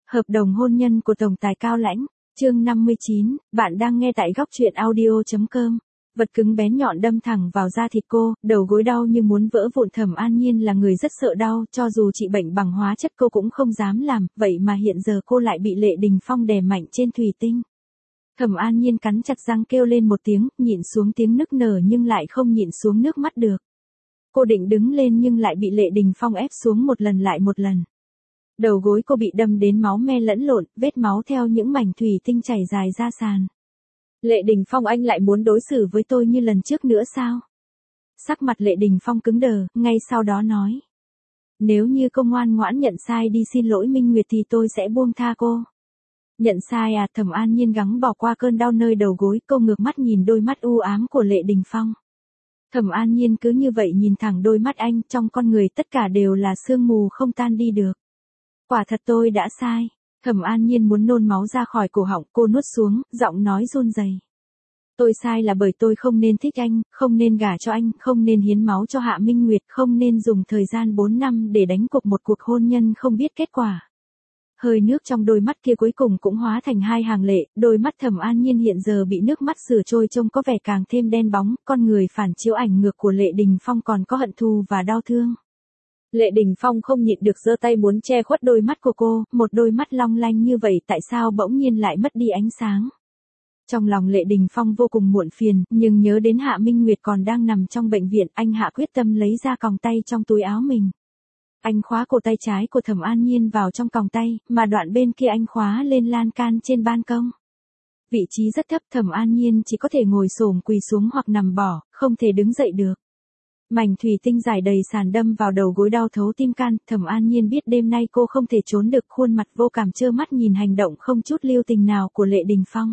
Hợp đồng hôn nhân của tổng tài Cao Lãnh, chương 59, bạn đang nghe tại góc truyện audio.com. Vật cứng bén nhọn đâm thẳng vào da thịt cô, đầu gối đau như muốn vỡ vụn. Thẩm An Nhiên là người rất sợ đau, cho dù trị bệnh bằng hóa chất cô cũng không dám làm, vậy mà hiện giờ cô lại bị Lệ Đình Phong đè mạnh trên thủy tinh. Thẩm An Nhiên cắn chặt răng kêu lên một tiếng, nhịn xuống tiếng nức nở nhưng lại không nhịn xuống nước mắt được. Cô định đứng lên nhưng lại bị Lệ Đình Phong ép xuống một lần lại một lần. Đầu gối cô bị đâm đến máu me lẫn lộn, vết máu theo những mảnh thủy tinh chảy dài ra sàn. Lệ Đình Phong, anh lại muốn đối xử với tôi như lần trước nữa sao? Sắc mặt Lệ Đình Phong cứng đờ, ngay sau đó nói. Nếu như cô ngoan ngoãn nhận sai đi xin lỗi Minh Nguyệt thì tôi sẽ buông tha cô. Nhận sai à? Thẩm An Nhiên gắng bỏ qua cơn đau nơi đầu gối, cô ngược mắt nhìn đôi mắt u ám của Lệ Đình Phong. Thẩm An Nhiên cứ như vậy nhìn thẳng đôi mắt anh, trong con người tất cả đều là sương mù không tan đi được. Quả thật tôi đã sai. Thẩm An Nhiên muốn nôn máu ra khỏi cổ họng, cô nuốt xuống, giọng nói run rẩy. Tôi sai là bởi tôi không nên thích anh, không nên gả cho anh, không nên hiến máu cho Hạ Minh Nguyệt, không nên dùng thời gian 4 năm để đánh cuộc một cuộc hôn nhân không biết kết quả. Hơi nước trong đôi mắt kia cuối cùng cũng hóa thành hai hàng lệ, đôi mắt Thẩm An Nhiên hiện giờ bị nước mắt rửa trôi trông có vẻ càng thêm đen bóng, con người phản chiếu ảnh ngược của Lệ Đình Phong còn có hận thù và đau thương. Lệ Đình Phong không nhịn được giơ tay muốn che khuất đôi mắt của cô, một đôi mắt long lanh như vậy tại sao bỗng nhiên lại mất đi ánh sáng. Trong lòng Lệ Đình Phong vô cùng muộn phiền, nhưng nhớ đến Hạ Minh Nguyệt còn đang nằm trong bệnh viện, anh hạ quyết tâm lấy ra còng tay trong túi áo mình. Anh khóa cổ tay trái của Thẩm An Nhiên vào trong còng tay, mà đoạn bên kia anh khóa lên lan can trên ban công. Vị trí rất thấp, Thẩm An Nhiên chỉ có thể ngồi xổm quỳ xuống hoặc nằm bò, không thể đứng dậy được. Mảnh thủy tinh dài đầy sàn đâm vào đầu gối đau thấu tim can, Thẩm An Nhiên biết đêm nay cô không thể trốn được, khuôn mặt vô cảm trơ mắt nhìn hành động không chút lưu tình nào của Lệ Đình Phong.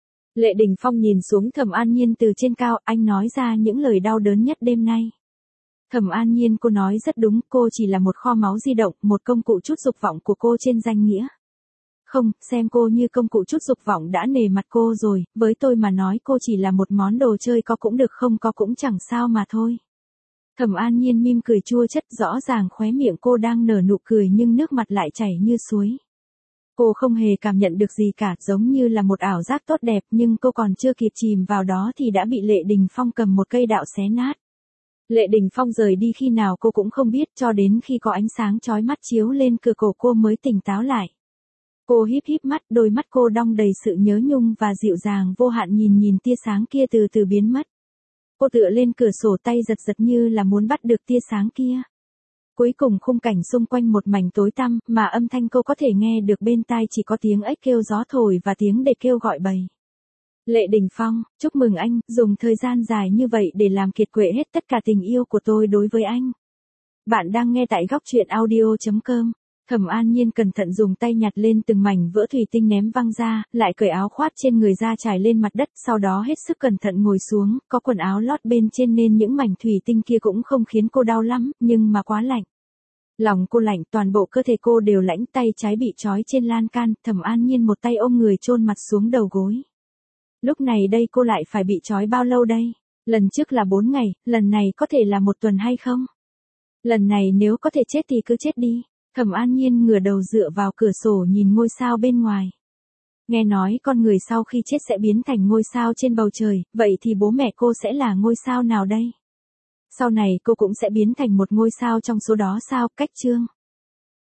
Lệ Đình Phong nhìn xuống Thẩm An Nhiên từ trên cao, anh nói ra những lời đau đớn nhất đêm nay. Thẩm An Nhiên, cô nói rất đúng, cô chỉ là một kho máu di động, một công cụ trút dục vọng của cô trên danh nghĩa. Không, xem cô như công cụ trút dục vọng đã nề mặt cô rồi, với tôi mà nói cô chỉ là một món đồ chơi, có cũng được không có cũng chẳng sao mà thôi. Thẩm An Nhiên mỉm cười chua chát, rõ ràng khóe miệng cô đang nở nụ cười nhưng nước mặt lại chảy như suối. Cô không hề cảm nhận được gì cả, giống như là một ảo giác tốt đẹp, nhưng cô còn chưa kịp chìm vào đó thì đã bị Lệ Đình Phong cầm một cây đạo xé nát. Lệ Đình Phong rời đi khi nào cô cũng không biết, cho đến khi có ánh sáng chói mắt chiếu lên cửa cổ cô mới tỉnh táo lại. Cô híp híp mắt, đôi mắt cô đong đầy sự nhớ nhung và dịu dàng vô hạn nhìn tia sáng kia từ từ biến mất. Cô tựa lên cửa sổ, tay giật giật như là muốn bắt được tia sáng kia. Cuối cùng khung cảnh xung quanh một mảnh tối tăm, mà âm thanh cô có thể nghe được bên tai chỉ có tiếng ếch kêu gió thổi và tiếng đệt kêu gọi bầy. Lệ Đình Phong, chúc mừng anh, dùng thời gian dài như vậy để làm kiệt quệ hết tất cả tình yêu của tôi đối với anh. Bạn đang nghe tại góc truyện audio.com. Thẩm An Nhiên cẩn thận dùng tay nhặt lên từng mảnh vỡ thủy tinh ném văng ra, lại cởi áo khoác trên người ra trải lên mặt đất, sau đó hết sức cẩn thận ngồi xuống, có quần áo lót bên trên nên những mảnh thủy tinh kia cũng không khiến cô đau lắm, nhưng mà quá lạnh. Lòng cô lạnh, toàn bộ cơ thể cô đều lạnh, tay trái bị trói trên lan can, Thẩm An Nhiên một tay ôm người chôn mặt xuống đầu gối. Lúc này đây cô lại phải bị trói bao lâu đây? Lần trước là 4 ngày, lần này có thể là 1 tuần hay không? Lần này nếu có thể chết thì cứ chết đi. Thẩm An Nhiên ngửa đầu dựa vào cửa sổ nhìn ngôi sao bên ngoài. Nghe nói con người sau khi chết sẽ biến thành ngôi sao trên bầu trời, vậy thì bố mẹ cô sẽ là ngôi sao nào đây? Sau này cô cũng sẽ biến thành một ngôi sao trong số đó sao? Cách chương.